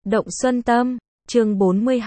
Động Xuân Tâm, chương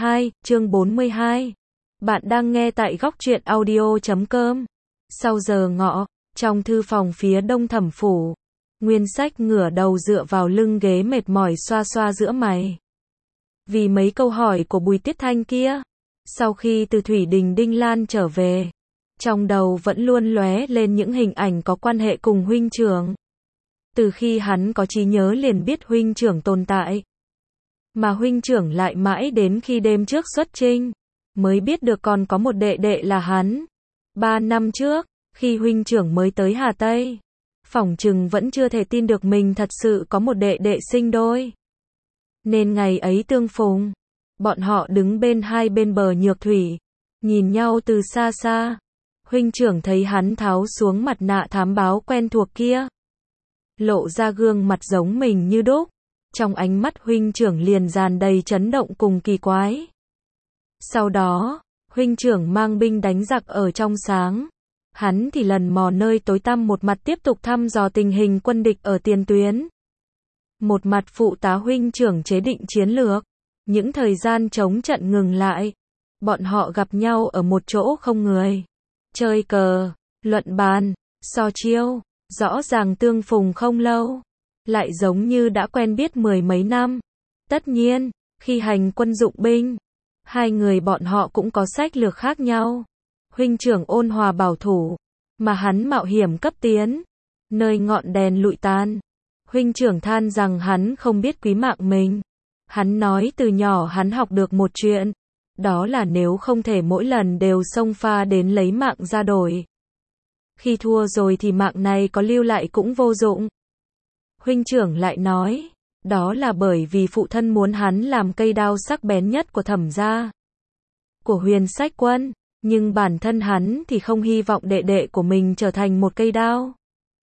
42. Bạn đang nghe tại góc truyện audio.com. Sau giờ ngọ, trong thư phòng phía đông Thẩm phủ, Nguyên Sách ngửa đầu dựa vào lưng ghế mệt mỏi xoa xoa giữa mày. Vì mấy câu hỏi của Bùi Tiết Thanh kia, sau khi từ Thủy Đình Đinh Lan trở về, trong đầu vẫn luôn lóe lên những hình ảnh có quan hệ cùng huynh trưởng. Từ khi hắn có trí nhớ liền biết huynh trưởng tồn tại. Mà huynh trưởng lại mãi đến khi đêm trước xuất chinh, mới biết được còn có một đệ đệ là hắn. 3 năm trước, khi huynh trưởng mới tới Hà Tây, phỏng chừng vẫn chưa thể tin được mình thật sự có một đệ đệ sinh đôi. Nên ngày ấy tương phùng, bọn họ đứng bên hai bên bờ nhược thủy, nhìn nhau từ xa xa. Huynh trưởng thấy hắn tháo xuống mặt nạ thám báo quen thuộc kia, lộ ra gương mặt giống mình như đúc. Trong ánh mắt huynh trưởng liền tràn đầy chấn động cùng kỳ quái. Sau đó, huynh trưởng mang binh đánh giặc ở trong sáng. Hắn thì lần mò nơi tối tăm một mặt tiếp tục thăm dò tình hình quân địch ở tiền tuyến. Một mặt phụ tá huynh trưởng chế định chiến lược. Những thời gian chống trận ngừng lại, bọn họ gặp nhau ở một chỗ không người. Chơi cờ, luận bàn, so chiêu, rõ ràng tương phùng không lâu, lại giống như đã quen biết 10 mấy năm. Tất nhiên, khi hành quân dụng binh, hai người bọn họ cũng có sách lược khác nhau. Huynh trưởng ôn hòa bảo thủ, mà hắn mạo hiểm cấp tiến, nơi ngọn đèn lụi tan. Huynh trưởng than rằng hắn không biết quý mạng mình. Hắn nói từ nhỏ hắn học được một chuyện, đó là nếu không thể mỗi lần đều xông pha đến lấy mạng ra đổi. Khi thua rồi thì mạng này có lưu lại cũng vô dụng. Huynh trưởng lại nói, đó là bởi vì phụ thân muốn hắn làm cây đao sắc bén nhất của Thẩm gia, của Huyền Sách Quân, nhưng bản thân hắn thì không hy vọng đệ đệ của mình trở thành một cây đao.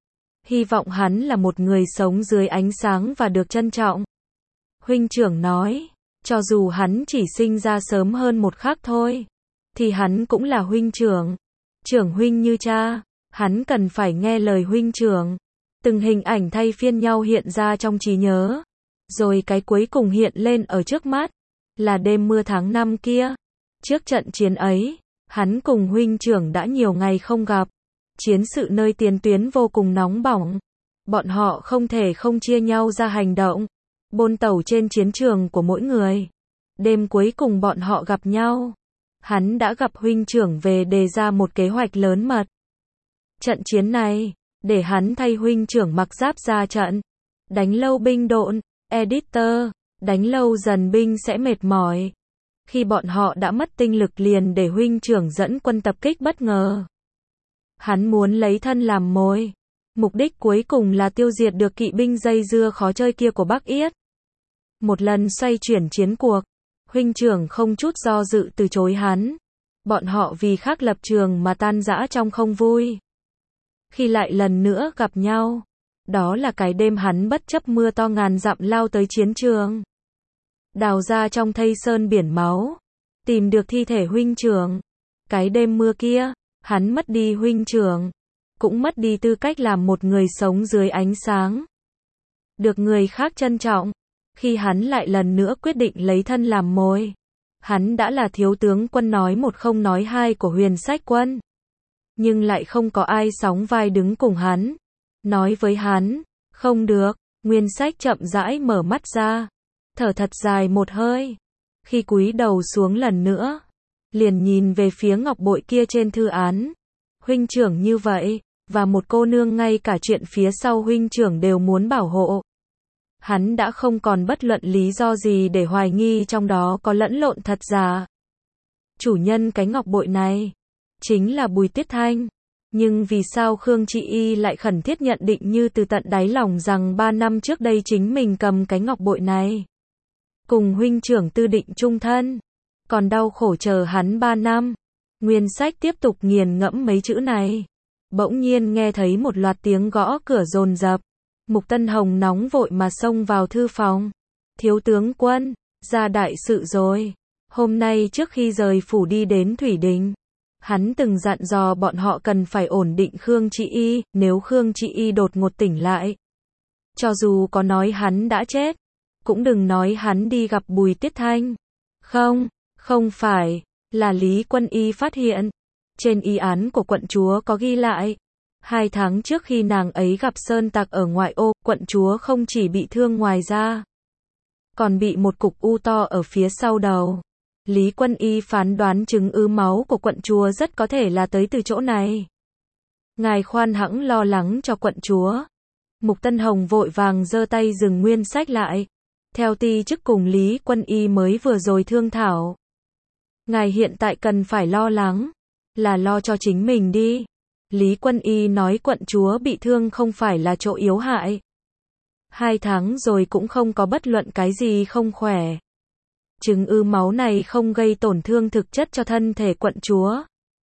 Hy vọng hắn là một người sống dưới ánh sáng và được trân trọng. Huynh trưởng nói, cho dù hắn chỉ sinh ra sớm hơn một khắc thôi, thì hắn cũng là huynh trưởng. Trưởng huynh như cha, hắn cần phải nghe lời huynh trưởng. Từng hình ảnh thay phiên nhau hiện ra trong trí nhớ. Rồi cái cuối cùng hiện lên ở trước mắt, là đêm mưa tháng 5 kia. Trước trận chiến ấy, hắn cùng huynh trưởng đã nhiều ngày không gặp. Chiến sự nơi tiền tuyến vô cùng nóng bỏng. Bọn họ không thể không chia nhau ra hành động, bôn tẩu trên chiến trường của mỗi người. Đêm cuối cùng bọn họ gặp nhau, hắn đã gặp huynh trưởng về đề ra một kế hoạch lớn mật. Trận chiến này, để hắn thay huynh trưởng mặc giáp ra trận. Đánh lâu binh độn, editor, đánh lâu dần binh sẽ mệt mỏi. Khi bọn họ đã mất tinh lực liền để huynh trưởng dẫn quân tập kích bất ngờ. Hắn muốn lấy thân làm mồi. Mục đích cuối cùng là tiêu diệt được kỵ binh dây dưa khó chơi kia của Bắc Yết. Một lần xoay chuyển chiến cuộc, huynh trưởng không chút do dự từ chối hắn. Bọn họ vì khác lập trường mà tan rã trong không vui. Khi lại lần nữa gặp nhau, đó là cái đêm hắn bất chấp mưa to ngàn dặm lao tới chiến trường. Đào ra trong thây sơn biển máu, tìm được thi thể huynh trưởng. Cái đêm mưa kia, hắn mất đi huynh trưởng, cũng mất đi tư cách làm một người sống dưới ánh sáng, được người khác trân trọng. Khi hắn lại lần nữa quyết định lấy thân làm mồi, hắn đã là thiếu tướng quân nói một không nói hai của Huyền Sách Quân. Nhưng lại không có ai sóng vai đứng cùng hắn, nói với hắn, không được. Nguyên Sách chậm rãi mở mắt ra, thở thật dài một hơi. Khi cúi đầu xuống lần nữa, liền nhìn về phía ngọc bội kia trên thư án. Huynh trưởng như vậy, và một cô nương ngay cả chuyện phía sau huynh trưởng đều muốn bảo hộ. Hắn đã không còn bất luận lý do gì để hoài nghi trong đó có lẫn lộn thật giả. Chủ nhân cái ngọc bội này chính là Bùi Tiết Thanh. Nhưng vì sao Khương Trị Y lại khẩn thiết nhận định như từ tận đáy lòng rằng 3 năm trước đây chính mình cầm cái ngọc bội này, cùng huynh trưởng tư định chung thân, còn đau khổ chờ hắn 3 năm. Nguyên Sách tiếp tục nghiền ngẫm mấy chữ này. Bỗng nhiên nghe thấy một loạt tiếng gõ cửa dồn dập. Mục Tân Hồng nóng vội mà xông vào thư phòng. Thiếu tướng quân, ra đại sự rồi. Hôm nay trước khi rời phủ đi đến Thủy Đình, hắn từng dặn dò bọn họ cần phải ổn định Khương Trị Y. Nếu Khương Trị Y đột ngột tỉnh lại, cho dù có nói hắn đã chết, Cũng đừng nói hắn đi gặp Bùi Tiết Thanh. Không, không phải, là Lý Quân Y phát hiện. Trên y án của quận chúa có ghi lại. 2 tháng trước khi nàng ấy gặp sơn tặc ở ngoại ô, quận chúa không chỉ bị thương ngoài ra, còn bị một cục u to ở phía sau đầu. Lý Quân Y phán đoán chứng ứ máu của quận chúa rất có thể là tới từ chỗ này. Ngài khoan hãng lo lắng cho quận chúa. Mục Tân Hồng vội vàng giơ tay dừng nguyên sách lại. Theo ti chức cùng Lý Quân Y mới vừa rồi thương thảo. Ngài hiện tại cần phải lo lắng, là lo cho chính mình đi. Lý Quân Y nói quận chúa bị thương không phải là chỗ yếu hại. 2 tháng rồi cũng không có bất luận cái gì không khỏe. Chứng ứ máu này không gây tổn thương thực chất cho thân thể quận chúa.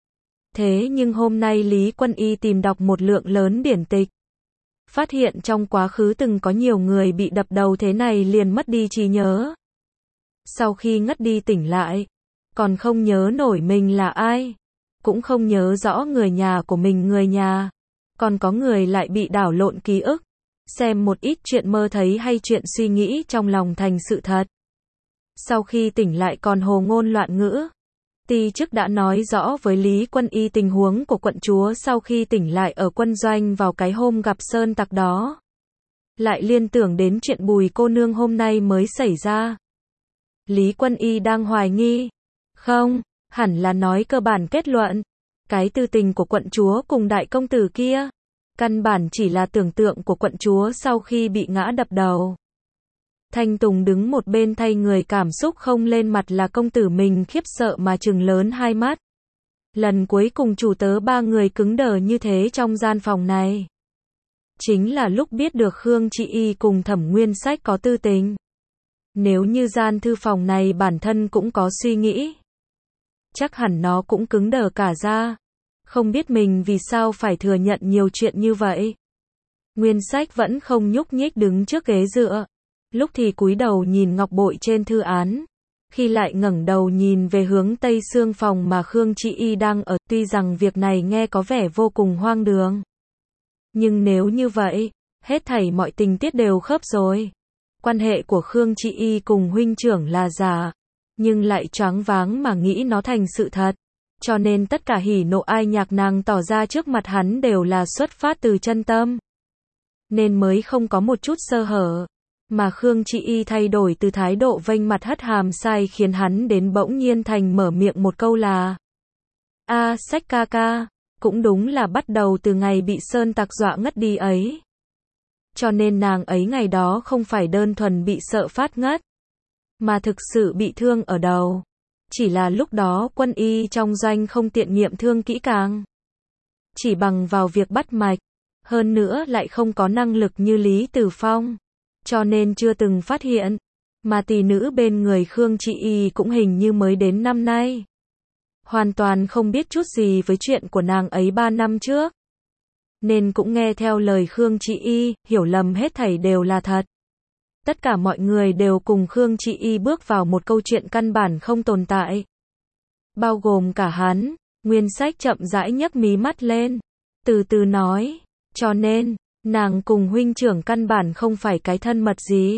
Thế nhưng hôm nay Lý Quân Y tìm đọc một lượng lớn điển tịch. Phát hiện trong quá khứ từng có nhiều người bị đập đầu thế này liền mất đi trí nhớ. Sau khi ngất đi tỉnh lại, còn không nhớ nổi mình là ai. Cũng không nhớ rõ người nhà của mình người nhà. Còn có người lại bị đảo lộn ký ức. Xem một ít chuyện mơ thấy hay chuyện suy nghĩ trong lòng thành sự thật. Sau khi tỉnh lại còn hồ ngôn loạn ngữ. Ti chức đã nói rõ với Lý Quân Y tình huống của quận chúa sau khi tỉnh lại ở quân doanh vào cái hôm gặp sơn tặc đó. Lại liên tưởng đến chuyện Bùi cô nương hôm nay mới xảy ra. Lý Quân Y đang hoài nghi. Không, hẳn là nói cơ bản kết luận. Cái tư tình của quận chúa cùng đại công tử kia, căn bản chỉ là tưởng tượng của quận chúa sau khi bị ngã đập đầu. Thanh Tùng đứng một bên thay người cảm xúc không lên mặt là công tử mình khiếp sợ mà trừng lớn hai mắt. Lần cuối cùng chủ tớ 3 người cứng đờ như thế trong gian phòng này. Chính là lúc biết được Khương Chị Y cùng Thẩm Nguyên Sách có tư tình. Nếu như gian thư phòng này bản thân cũng có suy nghĩ, chắc hẳn nó cũng cứng đờ cả ra. Không biết mình vì sao phải thừa nhận nhiều chuyện như vậy. Nguyên Sách vẫn không nhúc nhích đứng trước ghế dựa. Lúc thì cúi đầu nhìn ngọc bội trên thư án, khi lại ngẩng đầu nhìn về hướng tây xương phòng mà Khương Chị Y đang ở. Tuy rằng việc này nghe có vẻ vô cùng hoang đường, nhưng nếu như vậy, hết thảy mọi tình tiết đều khớp rồi. Quan hệ của Khương Chị Y cùng huynh trưởng là giả, nhưng lại choáng váng mà nghĩ nó thành sự thật. Cho nên tất cả hỉ nộ ai nhạc nàng tỏ ra trước mặt hắn đều là xuất phát từ chân tâm, nên mới không có một chút sơ hở. Mà Khương Chị Y thay đổi từ thái độ vênh mặt hất hàm sai khiến hắn đến bỗng nhiên thành mở miệng một câu là: A Sách ca ca, cũng đúng là bắt đầu từ ngày bị sơn tặc dọa ngất đi ấy. Cho nên nàng ấy ngày đó không phải đơn thuần bị sợ phát ngất, mà thực sự bị thương ở đầu. Chỉ là lúc đó Quân Y trong doanh không tiện nghiệm thương kỹ càng, chỉ bằng vào việc bắt mạch, hơn nữa lại không có năng lực như Lý Tử Phong, cho nên chưa từng phát hiện. Mà tỷ nữ bên người Khương Chị Y cũng hình như mới đến năm nay, hoàn toàn không biết chút gì với chuyện của nàng ấy 3 năm trước, nên cũng nghe theo lời Khương Chị Y, hiểu lầm hết thảy đều là thật. Tất cả mọi người đều cùng Khương Chị Y bước vào một câu chuyện căn bản không tồn tại, bao gồm cả hắn. Nguyên Sách chậm rãi nhấc mí mắt lên, từ từ nói, cho nên nàng cùng huynh trưởng căn bản không phải cái thân mật gì.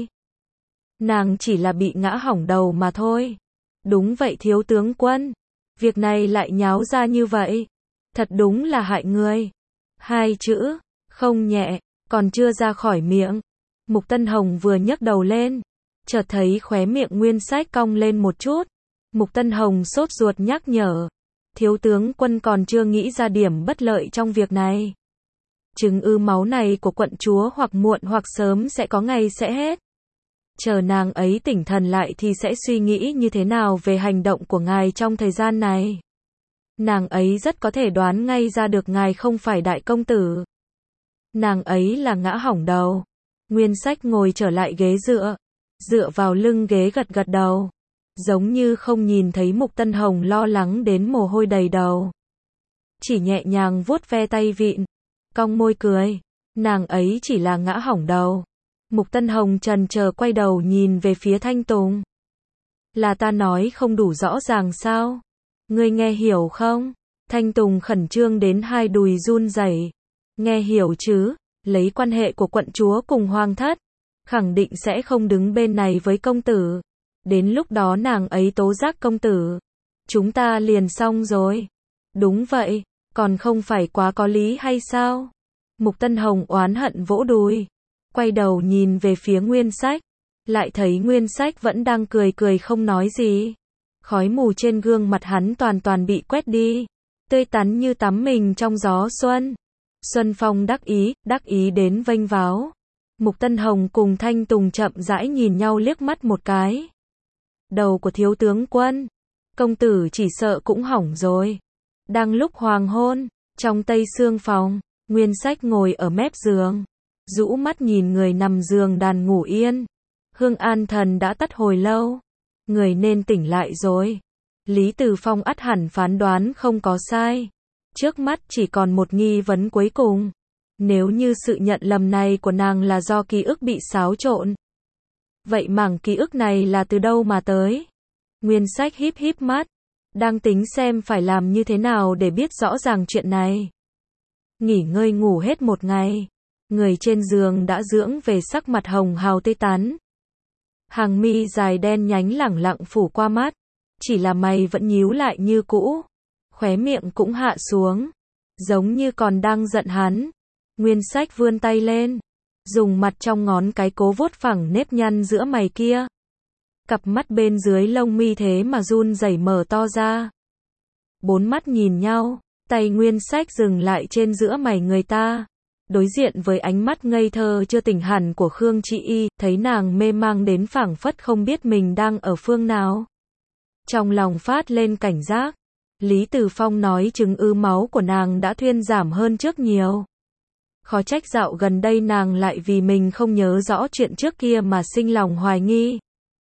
Nàng chỉ là bị ngã hỏng đầu mà thôi. Đúng vậy thiếu tướng quân. Việc này lại nháo ra như vậy. Thật đúng là hại người. 2 chữ, không nhẹ, còn chưa ra khỏi miệng. Mục Tân Hồng vừa nhấc đầu lên, chợt thấy khóe miệng Nguyên Sách cong lên một chút. Mục Tân Hồng sốt ruột nhắc nhở. Thiếu tướng quân còn chưa nghĩ ra điểm bất lợi trong việc này. Chứng ứ máu này của quận chúa hoặc muộn hoặc sớm sẽ có ngày sẽ hết. Chờ nàng ấy tỉnh thần lại thì sẽ suy nghĩ như thế nào về hành động của ngài trong thời gian này. Nàng ấy rất có thể đoán ngay ra được ngài không phải đại công tử. Nàng ấy là ngã hỏng đầu. Nguyên Sách ngồi trở lại ghế dựa vào lưng ghế gật gật đầu, giống như không nhìn thấy Mục Tân Hồng lo lắng đến mồ hôi đầy đầu. Chỉ nhẹ nhàng vuốt ve tay vịn, cong môi cười. Nàng ấy chỉ là ngã hỏng đầu. Mục Tân Hồng chần chờ quay đầu nhìn về phía Thanh Tùng. Là ta nói không đủ rõ ràng sao? Ngươi nghe hiểu không? Thanh Tùng khẩn trương đến hai đùi run rẩy. Nghe hiểu chứ, lấy quan hệ của quận chúa cùng hoàng thất, khẳng định sẽ không đứng bên này với công tử. Đến lúc đó nàng ấy tố giác công tử, chúng ta liền xong rồi. Đúng vậy, còn không phải quá có lý hay sao? Mục Tân Hồng oán hận vỗ đùi, quay đầu nhìn về phía Nguyên Sách, lại thấy Nguyên Sách vẫn đang cười cười không nói gì. Khói mù trên gương mặt hắn toàn toàn bị quét đi, tươi tắn như tắm mình trong gió xuân. Xuân phong đắc ý đến vênh váo. Mục Tân Hồng cùng Thanh Tùng chậm rãi nhìn nhau liếc mắt một cái. Đầu của thiếu tướng quân, công tử chỉ sợ cũng hỏng rồi. Đang lúc hoàng hôn, trong tây sương phòng, Nguyên Sách ngồi ở mép giường, rũ mắt nhìn người nằm giường đàn ngủ yên. Hương an thần đã tắt hồi lâu, người nên tỉnh lại rồi. Lý Từ Phong ắt hẳn phán đoán không có sai. Trước mắt chỉ còn một nghi vấn cuối cùng. Nếu như sự nhận lầm này của nàng là do ký ức bị xáo trộn, vậy mảng ký ức này là từ đâu mà tới? Nguyên Sách híp híp mắt, đang tính xem phải làm như thế nào để biết rõ ràng chuyện này. Nghỉ ngơi ngủ hết một ngày, người trên giường đã dưỡng về sắc mặt hồng hào tươi tắn. Hàng mi dài đen nhánh lẳng lặng phủ qua mắt, chỉ là mày vẫn nhíu lại như cũ, khóe miệng cũng hạ xuống, giống như còn đang giận hắn. Nguyên Sách vươn tay lên, dùng mặt trong ngón cái cố vuốt phẳng nếp nhăn giữa mày kia. Cặp mắt bên dưới lông mi thế mà run rẩy mở to ra. Bốn mắt nhìn nhau, tay Nguyên Sách dừng lại trên giữa mày người ta. Đối diện với ánh mắt ngây thơ chưa tỉnh hẳn của Khương Chị Y, thấy nàng mê mang đến phảng phất không biết mình đang ở phương nào. Trong lòng phát lên cảnh giác, Lý Từ Phong nói chứng máu của nàng đã thuyên giảm hơn trước nhiều. Khó trách dạo gần đây nàng lại vì mình không nhớ rõ chuyện trước kia mà sinh lòng hoài nghi.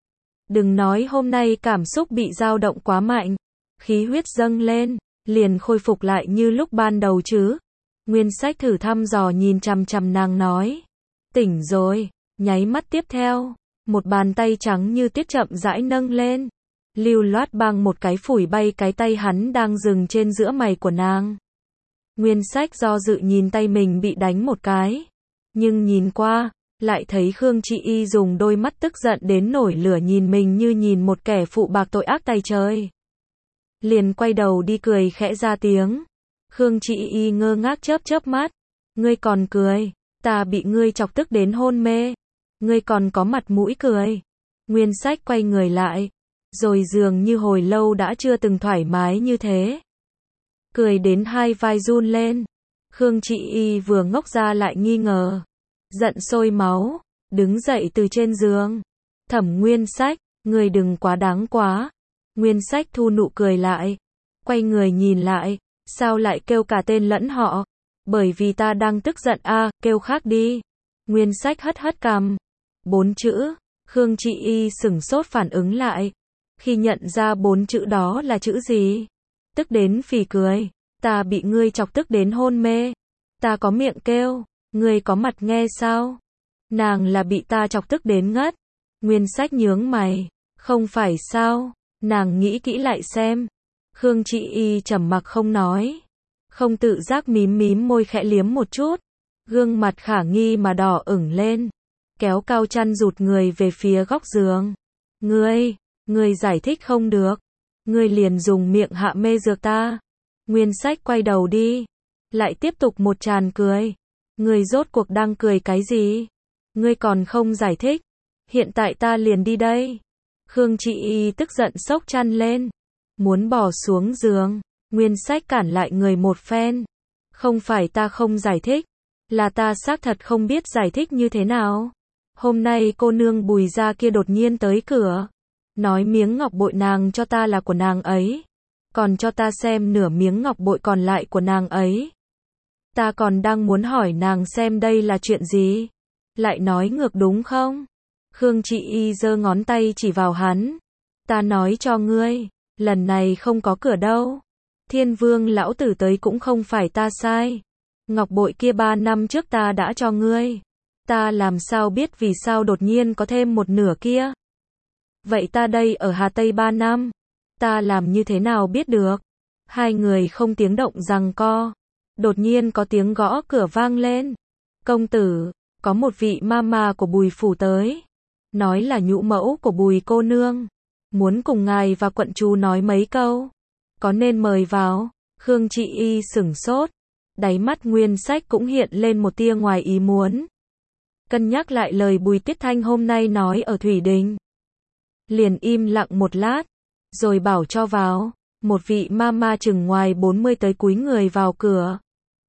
Đừng nói hôm nay cảm xúc bị dao động quá mạnh, khí huyết dâng lên, liền khôi phục lại như lúc ban đầu chứ. Nguyên Sách thử thăm dò nhìn chằm chằm nàng nói. Tỉnh rồi, nháy mắt tiếp theo, một bàn tay trắng như tuyết chậm rãi nâng lên. Lưu loát bang một cái phủi bay cái tay hắn đang dừng trên giữa mày của nàng. Nguyên Sách do dự nhìn tay mình bị đánh một cái. Nhưng nhìn qua, lại thấy Khương Chị Y dùng đôi mắt tức giận đến nổi lửa nhìn mình như nhìn một kẻ phụ bạc tội ác tày trời. Liền quay đầu đi cười khẽ ra tiếng. Khương Chị Y ngơ ngác chớp chớp mắt. Ngươi còn cười, ta bị ngươi chọc tức đến hôn mê. Ngươi còn có mặt mũi cười. Nguyên Sách quay người lại, rồi dường như hồi lâu đã chưa từng thoải mái như thế. Cười đến hai vai run lên. Khương Chị Y vừa ngốc ra lại nghi ngờ. Giận sôi máu, đứng dậy từ trên giường. Thẩm Nguyên Sách, ngươi đừng quá đáng quá. Nguyên Sách thu nụ cười lại, quay người nhìn lại. Sao lại kêu cả tên lẫn họ? Bởi vì ta đang tức giận a, kêu khác đi. Nguyên Sách hất hất cằm. 4 chữ. Khương Chị Y sửng sốt phản ứng lại. Khi nhận ra 4 chữ đó là chữ gì? Tức đến phì cười. Ta bị ngươi chọc tức đến hôn mê. Ta có miệng kêu, ngươi có mặt nghe sao? Nàng là bị ta chọc tức đến ngất. Nguyên Sách nhướng mày. Không phải sao? Nàng nghĩ kỹ lại xem. Khương Chị Y trầm mặc không nói. Không tự giác mím mím môi khẽ liếm một chút. Gương mặt khả nghi mà đỏ ửng lên. Kéo cao chăn rụt người về phía góc giường. Ngươi giải thích không được. Ngươi liền dùng miệng hạ mê dược ta. Nguyên Sách quay đầu đi. Lại tiếp tục một tràn cười. Ngươi rốt cuộc đang cười cái gì? Ngươi còn không giải thích. Hiện tại ta liền đi đây. Khương Chị Y tức giận xốc chăn lên. Muốn bỏ xuống giường. Nguyên Sách cản lại người một phen. Không phải ta không giải thích. Là ta xác thật không biết giải thích như thế nào. Hôm nay cô nương Bùi gia kia đột nhiên tới cửa. Nói miếng ngọc bội nàng cho ta là của nàng ấy. Còn cho ta xem nửa miếng ngọc bội còn lại của nàng ấy. Ta còn đang muốn hỏi nàng xem đây là chuyện gì. Lại nói ngược đúng không? Khương Chị Y giơ ngón tay chỉ vào hắn. Ta nói cho ngươi, lần này không có cửa đâu. Thiên Vương lão tử tới cũng không phải ta sai. Ngọc bội kia 3 năm trước ta đã cho ngươi. Ta làm sao biết vì sao đột nhiên có thêm một nửa kia? Vậy ta đây ở Hà Tây 3 năm. Ta làm như thế nào biết được? Hai người không tiếng động giằng co. Đột nhiên có tiếng gõ cửa vang lên. Công tử, có một vị mama của Bùi phủ tới, nói là nhũ mẫu của Bùi cô nương, muốn cùng ngài và quận chúa nói mấy câu, có nên mời vào. Khương Trị Y sửng sốt, đáy mắt Nguyên Sách cũng hiện lên một tia ngoài ý muốn. Cân nhắc lại lời Bùi Tiết Thanh hôm nay nói ở Thủy Đình, liền im lặng một lát, rồi bảo cho vào. Một vị mama chừng ngoài 40 tới cúi người vào cửa,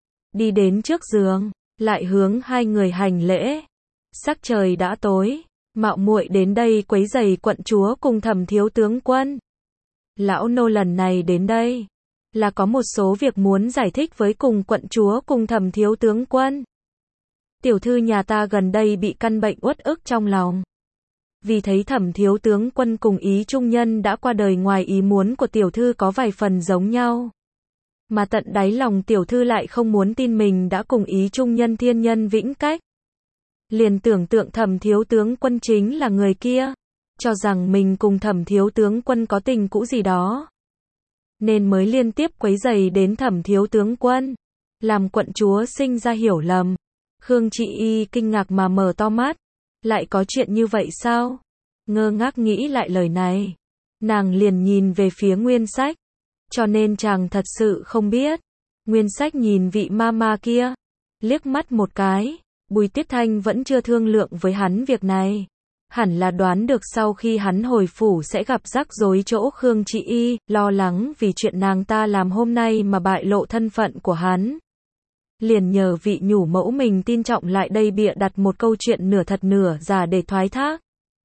đi đến trước giường, lại hướng hai người hành lễ. Sắc trời đã tối, mạo muội đến đây quấy rầy quận chúa cùng Thẩm thiếu tướng quân. Lão nô lần này đến đây là có một số việc muốn giải thích với cùng quận chúa cùng Thẩm thiếu tướng quân. Tiểu thư nhà ta gần đây bị căn bệnh uất ức trong lòng. Vì thấy Thẩm thiếu tướng quân cùng Ý Trung Nhân đã qua đời, ngoài ý muốn của tiểu thư có vài phần giống nhau. Mà tận đáy lòng tiểu thư lại không muốn tin mình đã cùng Ý Trung Nhân thiên nhân vĩnh cách. Liền tưởng tượng Thẩm thiếu tướng quân chính là người kia, cho rằng mình cùng Thẩm thiếu tướng quân có tình cũ gì đó, nên mới liên tiếp quấy rầy đến Thẩm thiếu tướng quân, làm quận chúa sinh ra hiểu lầm. Khương Trị Y kinh ngạc mà mở to mắt, lại có chuyện như vậy sao? Ngơ ngác nghĩ lại lời này, nàng liền nhìn về phía Nguyên Sách, cho nên chàng thật sự không biết. Nguyên Sách nhìn vị mama kia, liếc mắt một cái, Bùi Tiết Thanh vẫn chưa thương lượng với hắn việc này. Hẳn là đoán được sau khi hắn hồi phủ sẽ gặp rắc rối chỗ Khương Trị Y, lo lắng vì chuyện nàng ta làm hôm nay mà bại lộ thân phận của hắn. Liền nhờ vị nhũ mẫu mình tin trọng lại đây bịa đặt một câu chuyện nửa thật nửa giả để thoái thác.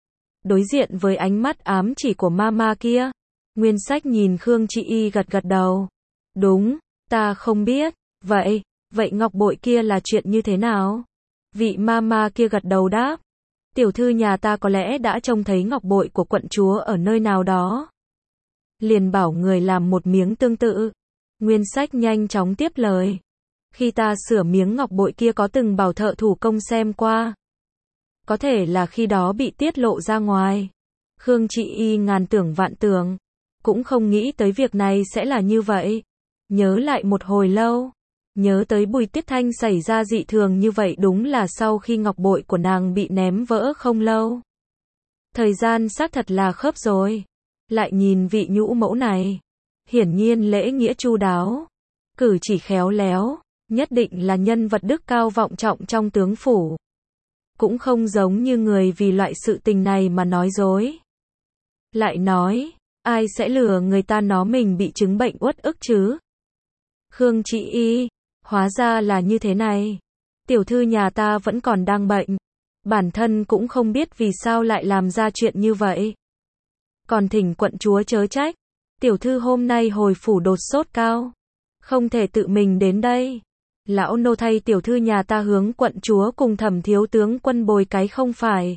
Đối diện với ánh mắt ám chỉ của mama kia, Nguyên Sách nhìn Khương Trị Y gật gật đầu. Đúng, ta không biết. Vậy ngọc bội kia là chuyện như thế nào? Vị mama kia gật đầu đáp. Tiểu thư nhà ta có lẽ đã trông thấy ngọc bội của quận chúa ở nơi nào đó, liền bảo người làm một miếng tương tự. Nguyên Sách nhanh chóng tiếp lời. Khi ta sửa miếng ngọc bội kia có từng bảo thợ thủ công xem qua. Có thể là khi đó bị tiết lộ ra ngoài. Khương Trị Y ngàn tưởng vạn tưởng, cũng không nghĩ tới việc này sẽ là như vậy. Nhớ lại một hồi lâu, nhớ tới Bùi Tiết Thanh xảy ra dị thường như vậy đúng là sau khi ngọc bội của nàng bị ném vỡ không lâu. Thời gian xác thật là khớp rồi. Lại nhìn vị nhũ mẫu này, hiển nhiên lễ nghĩa chu đáo, cử chỉ khéo léo, nhất định là nhân vật đức cao vọng trọng trong tướng phủ. Cũng không giống như người vì loại sự tình này mà nói dối. Lại nói, ai sẽ lừa người ta nói mình bị chứng bệnh uất ức chứ? Khương Trị Y, hóa ra là như thế này. Tiểu thư nhà ta vẫn còn đang bệnh. Bản thân cũng không biết vì sao lại làm ra chuyện như vậy. Còn thỉnh quận chúa chớ trách. Tiểu thư hôm nay hồi phủ đột sốt cao, không thể tự mình đến đây. Lão nô thay tiểu thư nhà ta hướng quận chúa cùng Thẩm thiếu tướng quân bồi cái không phải.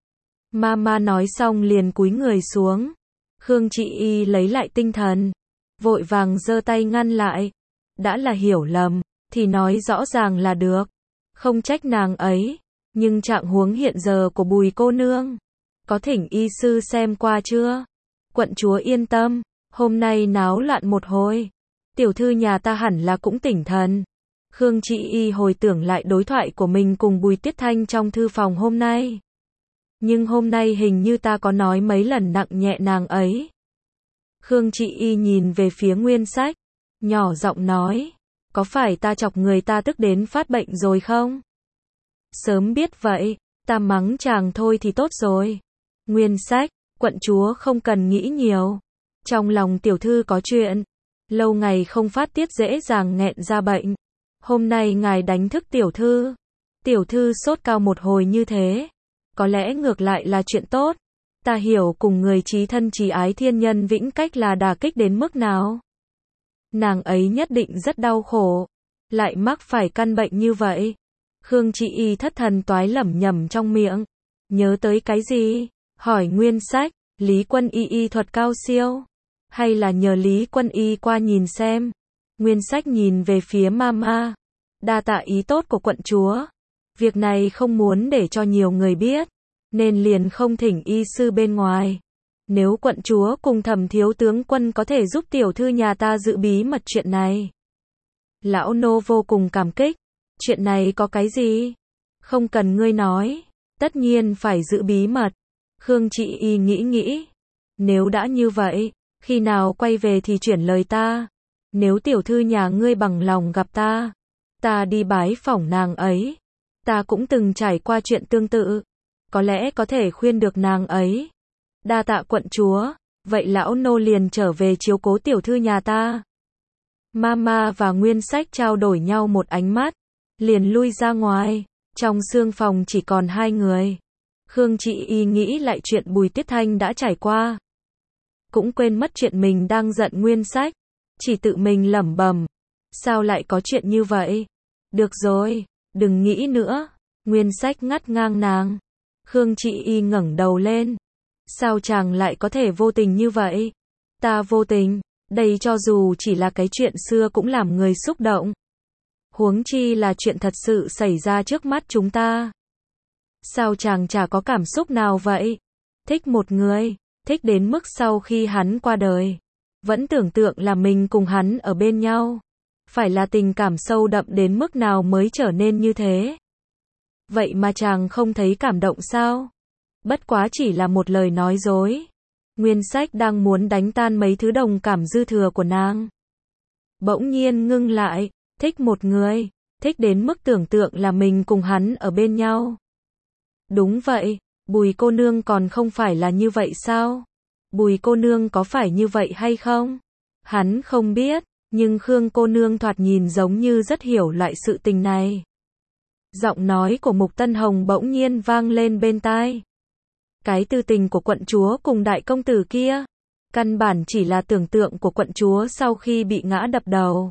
Mama nói xong liền cúi người xuống. Khương Trị Y lấy lại tinh thần, vội vàng giơ tay ngăn lại. Đã là hiểu lầm, thì nói rõ ràng là được. Không trách nàng ấy. Nhưng trạng huống hiện giờ của Bùi cô nương, có thỉnh y sư xem qua chưa? Quận chúa yên tâm, hôm nay náo loạn một hồi, tiểu thư nhà ta hẳn là cũng tỉnh thần. Khương Trị Y hồi tưởng lại đối thoại của mình cùng Bùi Tiết Thanh trong thư phòng hôm nay. Nhưng hôm nay hình như ta có nói mấy lần nặng nhẹ nàng ấy. Khương Trị Y nhìn về phía Nguyên Sách, nhỏ giọng nói, có phải ta chọc người ta tức đến phát bệnh rồi không? Sớm biết vậy, ta mắng chàng thôi thì tốt rồi. Nguyên Sách, quận chúa không cần nghĩ nhiều. Trong lòng tiểu thư có chuyện, lâu ngày không phát tiết dễ dàng nghẹn ra bệnh. Hôm nay ngài đánh thức tiểu thư sốt cao một hồi như thế, có lẽ ngược lại là chuyện tốt. Ta hiểu cùng người chí thân chí ái thiên nhân vĩnh cách là đả kích đến mức nào. Nàng ấy nhất định rất đau khổ, lại mắc phải căn bệnh như vậy. Khương Trị Y thất thần toái lẩm nhẩm trong miệng, nhớ tới cái gì? Hỏi Nguyên Sách, Lý Quân Y y thuật cao siêu, hay là nhờ Lý Quân Y qua nhìn xem? Nguyên Sách nhìn về phía mama, đa tạ ý tốt của quận chúa. Việc này không muốn để cho nhiều người biết, nên liền không thỉnh y sư bên ngoài. Nếu quận chúa cùng Thẩm thiếu tướng quân có thể giúp tiểu thư nhà ta giữ bí mật chuyện này, lão nô vô cùng cảm kích. Chuyện này có cái gì? Không cần ngươi nói, tất nhiên phải giữ bí mật. Khương Trị Y nghĩ, nếu đã như vậy, khi nào quay về thì chuyển lời ta. Nếu tiểu thư nhà ngươi bằng lòng gặp ta đi bái phỏng nàng ấy. Ta cũng từng trải qua chuyện tương tự, có lẽ có thể khuyên được nàng ấy. Đa tạ quận chúa, vậy lão nô liền trở về chiếu cố tiểu thư nhà ta. Mama và Nguyên Sách trao đổi nhau một ánh mắt, liền lui ra ngoài. Trong sương phòng chỉ còn hai người. Khương Trị Y nghĩ lại chuyện Bùi Tiết Thanh đã trải qua, cũng quên mất chuyện mình đang giận Nguyên Sách, chỉ tự mình lẩm bẩm, sao lại có chuyện như vậy? Được rồi, đừng nghĩ nữa. Nguyên Sách ngắt ngang nàng. Khương Trị Y ngẩng đầu lên. Sao chàng lại có thể vô tình như vậy? Ta vô tình, đây cho dù chỉ là cái chuyện xưa cũng làm người xúc động. Huống chi là chuyện thật sự xảy ra trước mắt chúng ta. Sao chàng chả có cảm xúc nào vậy? Thích một người, thích đến mức sau khi hắn qua đời, vẫn tưởng tượng là mình cùng hắn ở bên nhau. Phải là tình cảm sâu đậm đến mức nào mới trở nên như thế? Vậy mà chàng không thấy cảm động sao? Bất quá chỉ là một lời nói dối. Nguyên Sách đang muốn đánh tan mấy thứ đồng cảm dư thừa của nàng. Bỗng nhiên ngưng lại, thích một người, thích đến mức tưởng tượng là mình cùng hắn ở bên nhau. Đúng vậy, Bùi cô nương còn không phải là như vậy sao? Bùi cô nương có phải như vậy hay không? Hắn không biết, nhưng Khương cô nương thoạt nhìn giống như rất hiểu loại sự tình này. Giọng nói của Mục Tân Hồng bỗng nhiên vang lên bên tai. Cái tư tình của quận chúa cùng đại công tử kia, căn bản chỉ là tưởng tượng của quận chúa sau khi bị ngã đập đầu.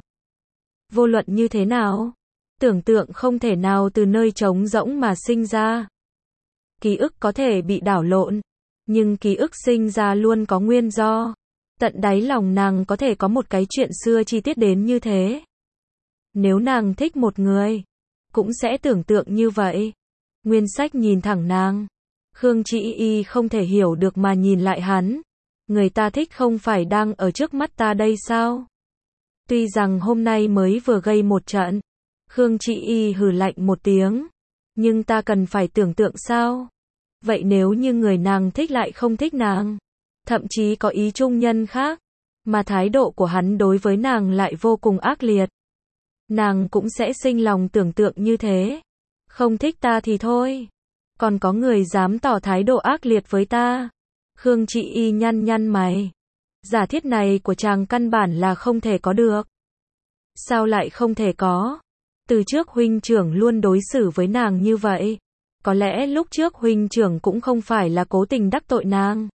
Vô luận như thế nào, tưởng tượng không thể nào từ nơi trống rỗng mà sinh ra. Ký ức có thể bị đảo lộn, nhưng ký ức sinh ra luôn có nguyên do. Tận đáy lòng nàng có thể có một cái chuyện xưa chi tiết đến như thế. Nếu nàng thích một người, cũng sẽ tưởng tượng như vậy. Nguyên Sách nhìn thẳng nàng. Khương Trị Y không thể hiểu được mà nhìn lại hắn. Người ta thích không phải đang ở trước mắt ta đây sao? Tuy rằng hôm nay mới vừa gây một trận. Khương Trị Y hừ lạnh một tiếng. Nhưng ta cần phải tưởng tượng sao? Vậy nếu như người nàng thích lại không thích nàng, thậm chí có ý trung nhân khác, mà thái độ của hắn đối với nàng lại vô cùng ác liệt, nàng cũng sẽ sinh lòng tưởng tượng như thế. Không thích ta thì thôi, còn có người dám tỏ thái độ ác liệt với ta. Khương Trị Y nhăn nhăn mày. Giả thiết này của chàng căn bản là không thể có được. Sao lại không thể có? Từ trước huynh trưởng luôn đối xử với nàng như vậy. Có lẽ lúc trước huynh trưởng cũng không phải là cố tình đắc tội nàng,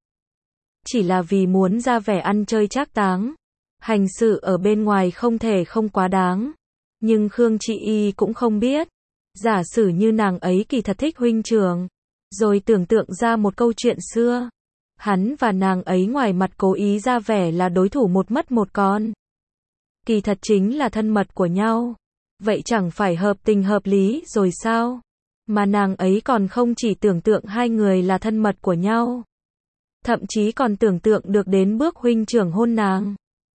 chỉ là vì muốn ra vẻ ăn chơi trác táng, hành sự ở bên ngoài không thể không quá đáng. Nhưng Khương Trị Y cũng không biết, giả sử như nàng ấy kỳ thật thích huynh trưởng, rồi tưởng tượng ra một câu chuyện xưa, hắn và nàng ấy ngoài mặt cố ý ra vẻ là đối thủ một mất một còn, kỳ thật chính là thân mật của nhau. Vậy chẳng phải hợp tình hợp lý rồi sao? Mà nàng ấy còn không chỉ tưởng tượng hai người là thân mật của nhau, thậm chí còn tưởng tượng được đến bước huynh trưởng hôn nàng.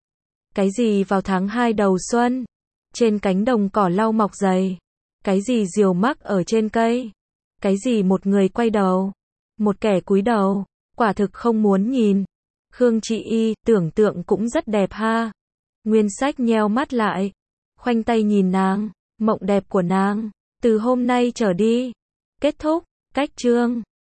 Cái gì vào tháng 2 đầu xuân, trên cánh đồng cỏ lau mọc dày, cái gì diều mắc ở trên cây, cái gì một người quay đầu, một kẻ cúi đầu, quả thực không muốn nhìn. Khương Trị Y tưởng tượng cũng rất đẹp ha. Nguyên Sách nheo mắt lại, khoanh tay nhìn nàng, mộng đẹp của nàng, từ hôm nay trở đi. Kết thúc, cách chương.